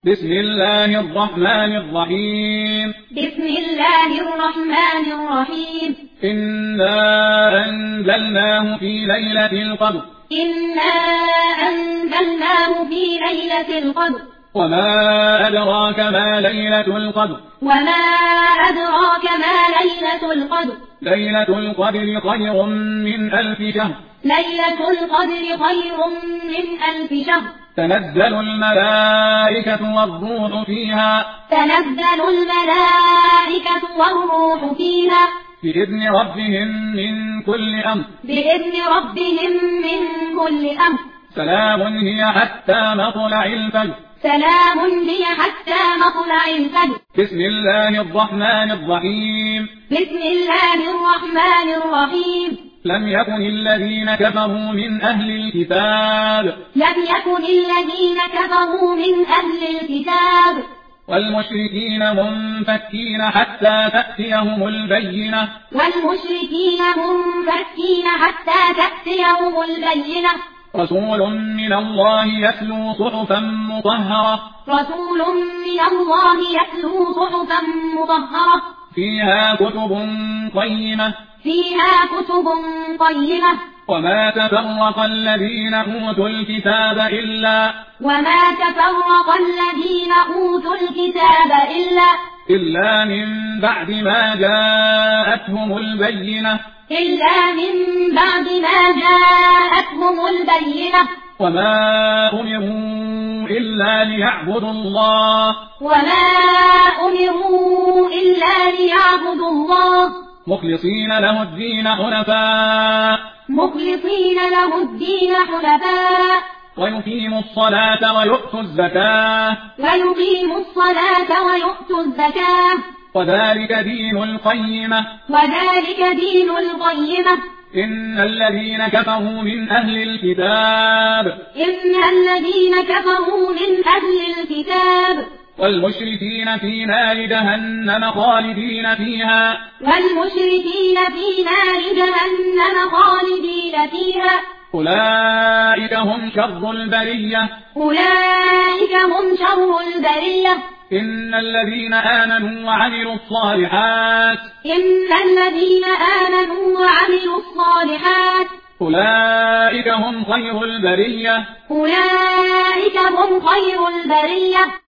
بسم الله الرحمن الرحيم. بسم الله الرحمن الرحيم. إنا أنزلناه في ليلة القدر. إنا أنزلناه في ليلة القدر. وما أدراك ما ليلة القدر. وما أدراك ما ليلة القدر. ليلة القدر خير من 1000 شهر. ليلة القدر خير من 1000 شهر. تنزل الملائكة والروح فيها. تنزل الملائكة والروح فيها. بإذن ربهم من كل أمر. بإذن ربهم من كل أمر. سلام هي حتى مطلع الفجر. سلام هي حتى مطلع الفجر. بسم الله الرحمن الرحيم. بسم الله الرحمن الرحيم. لم يكن الذين كفروا من أهل الكتاب. لم يكن الذين كفروا من أهل الكتاب والمشركين منفكين حتى تأتيهم البينة. والمشركين منفكين حتى تأتيهم البينة. رسول من الله يتلو صحفا مطهرة. رسول من الله يتلو صحفا مطهرة. فيها كتب قيمة. فيها كتب قيمة. وما تفرق الذين أوتوا الكتاب إلا من بعد ما جاءتهم البينة. وما أمروا إلا ليعبدوا الله مخلصين له الدين حنفاء ويقيموا الصلاة ويؤتوا الزكاة وذلك دين القيمة. إن الذين كفروا من أهل الكتاب والمشركين في نار جهنم خالدين فيها. أولئك هم شر البرية. إن الذين آمنوا وعملوا الصالحات أولئك هم خير البرية.